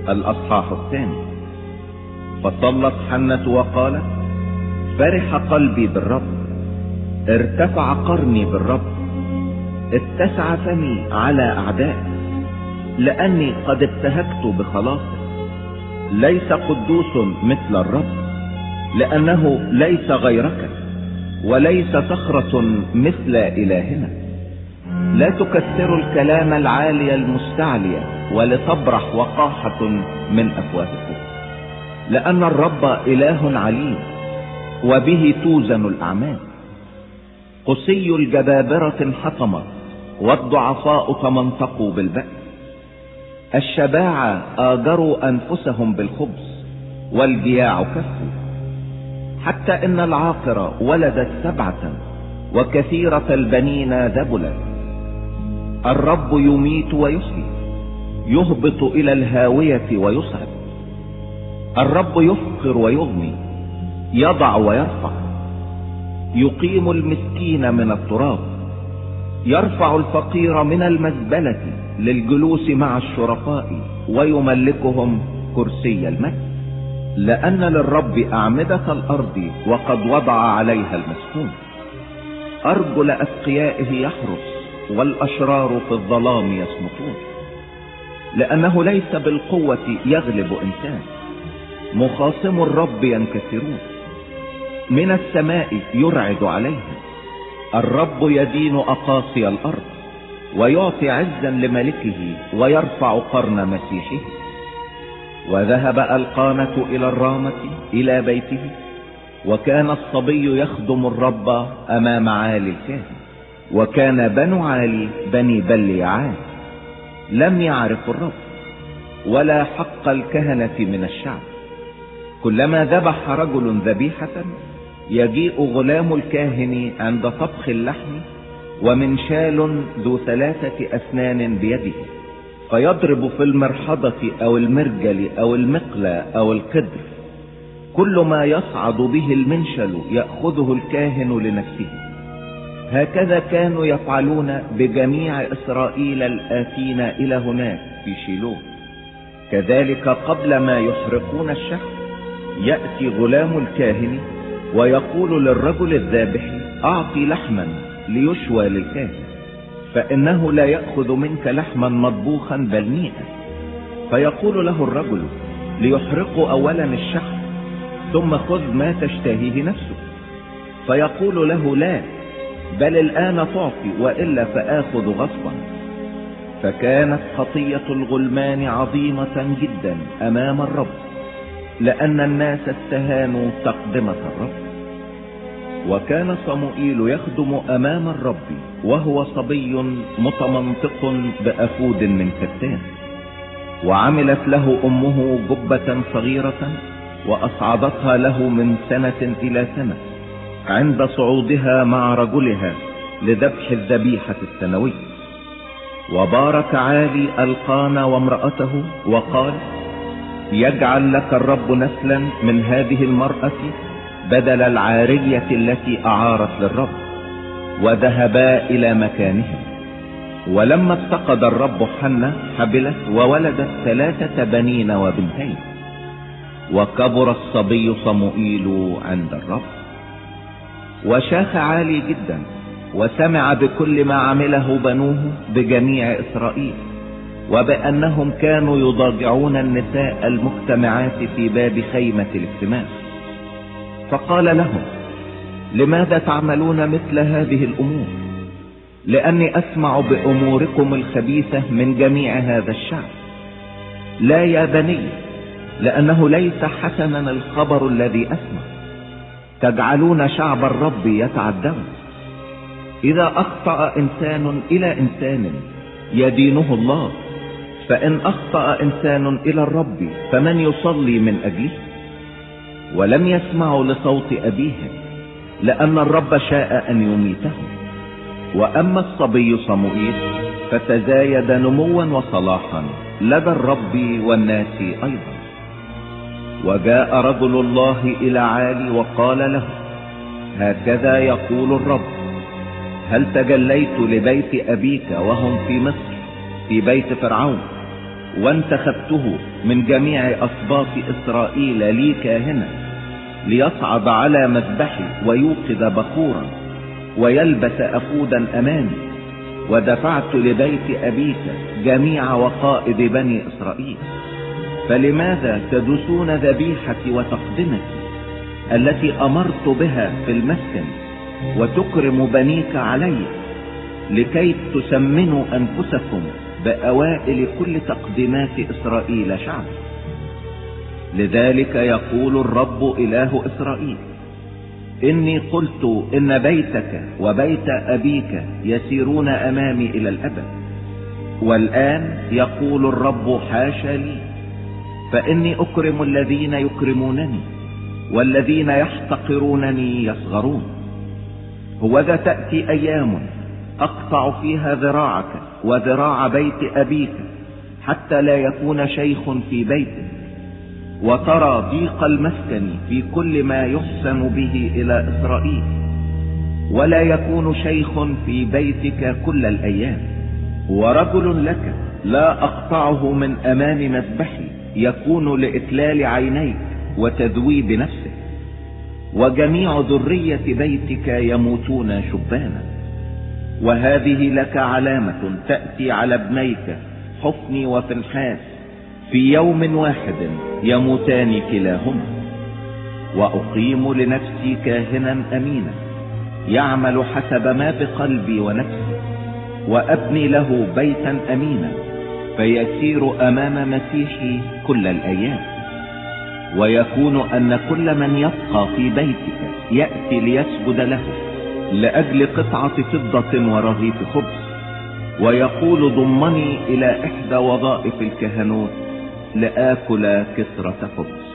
الأصحاح 2. فصلت حنة وقالت: فرح قلبي بالرب، ارتفع قرني بالرب، اتسع فمي على أعدائي، لأني قد ابتهجت بخلاصه. ليس قدوس مثل الرب، لأنه ليس غيرك، وليس صخرة مثل إلهنا. لا تكثروا الكلام العالي المستعلي، ولتبرح وقاحة من أفواهكم، لأن الرب إله عليم، وبه توزن الأعمال. قسي الجبابرة انحطمت، والضعفاء تمنطقوا بالبأس. الشباعة آجروا أنفسهم بالخبز، والجياع كفوا. حتى إن العاقرة ولدت 7، وكثيرة البنين ذبلت. الرب يميت ويحيي، يهبط إلى الهاوية ويصعد. الرب يفقر ويغني، يضع ويرفع. يقيم المسكين من التراب، يرفع الفقير من المزبلة للجلوس مع الشرفاء، ويملكهم كرسي المجد. لأن للرب أعمدة الأرض، وقد وضع عليها المسكون. أرجل أتقيائه يحرس، والأشرار في الظلام يصمتون. لأنه ليس بالقوة يغلب إنسان، مخاصم الرب ينكسرون. من السماء يرعد عليهم، الرب يدين أقاصي الأرض، ويعطي عزا لملكه، ويرفع قرن مسيحه. وذهب القانة إلى الرامة إلى بيته، وكان الصبي يخدم الرب أمام عالي الكاهن. وكان بنو عالي بني بليعال لم يعرفوا الرب، ولا حق الكهنة من الشعب. كلما ذبح رجل ذبيحة، يجيء غلام الكاهن عند طبخ اللحم، ومنشال ذو 3 أسنان بيده، فيضرب في المرحضة أو المرجل أو المقلى أو القدر. كل ما يصعد به المنشل يأخذه الكاهن لنفسه. هكذا كانوا يفعلون بجميع إسرائيل الآتين إلى هناك في شيلوه. كذلك قبل ما يحرقون الشحم، يأتي غلام الكاهن ويقول للرجل الذابح: أعطي لحما ليشوى للكاهن، فإنه لا يأخذ منك لحما مطبوخا بل نيئا. فيقول له الرجل: ليحرقوا أولا الشحم، ثم خذ ما تشتهيه نفسه. فيقول له: لا، بل الآن تعطي، وإلا فآخذ غصبا. فكانت خطية الغلمان عظيمة جدا أمام الرب، لأن الناس استهانوا تقدمة الرب. وكان صموئيل يخدم أمام الرب، وهو صبي متمنطق بأفود من كتان. وعملت له أمه جبة صغيرة، وأصعدتها له من سنة إلى سنة، عند صعودها مع رجلها لذبح الذبيحة السنوية. وبارك عالي القانا وامرأته، وقال: يجعل لك الرب نسلا من هذه المرأة بدل العارية التي أعارت للرب. وذهبا إلى مكانهم. ولما افتقد الرب حنة، حبلت وولدت 3 بنين وبنتين. وكبر الصبي صموئيل عند الرب. وشاخ عالي جدا، وسمع بكل ما عمله بنوه بجميع إسرائيل، وبأنهم كانوا يضاجعون النساء المجتمعات في باب خيمة الاجتماع. فقال لهم: لماذا تعملون مثل هذه الأمور؟ لأني أسمع بأموركم الخبيثة من جميع هذا الشعب. لا يا بني، لأنه ليس حسنا الخبر الذي أسمع. تجعلون شعب الرب يتعدون. إذا أخطأ إنسان إلى إنسان يدينه الله، فإن أخطأ إنسان إلى الرب فمن يصلي من أجله؟ ولم يسمعوا لصوت أبيهم، لأن الرب شاء أن يميته. وأما الصبي صموئيل فتزايد نموا وصلاحا لدى الرب والناس أيضا. وجاء رجل الله إلى عالي وقال له: هكذا يقول الرب: هل تجليت لبيت أبيك وهم في مصر في بيت فرعون، وانتخبته من جميع أسباط إسرائيل لي كاهنا، ليصعد على مذبحي ويوقظ بخورا ويلبس أفودا أمامي. ودفعت لبيت أبيك جميع وقائد بني إسرائيل. فلماذا تدسون ذبيحتي وتقدمتي التي أمرت بها في المسكن، وتكرم بنيك علي، لكي تسمنوا أنفسكم بأوائل كل تقديمات إسرائيل شعبي؟ لذلك يقول الرب إله إسرائيل: إني قلت إن بيتك وبيت أبيك يسيرون أمامي إلى الأبد. والآن يقول الرب: حاشا لي، فإني أكرم الذين يكرمونني، والذين يحتقرونني يصغرون. هوذا تأتي أيام أقطع فيها ذراعك وذراع بيت أبيك، حتى لا يكون شيخ في بيتك، وترى ضيق المسكن في كل ما يحسن به إلى إسرائيل، ولا يكون شيخ في بيتك كل الأيام. ورجل لك لا أقطعه من أمام مذبحي، يكون لإكلال عينيك وتذويب نفسك. وجميع ذرية بيتك يموتون شبانا. وهذه لك علامة تأتي على ابنيك حفني وفنحاس، في يوم واحد يموتان كلاهما. وأقيم لنفسي كاهنا أمينا يعمل حسب ما بقلبي ونفسي، وأبني له بيتا أمينا فيسير أمام مسيحي كل الأيام. ويكون أن كل من يبقى في بيتك يأتي ليسجد له لأجل قطعة فضة ورغيف خبز، ويقول: ضمني إلى إحدى وظائف الكهنوت لآكل كسرة خبز.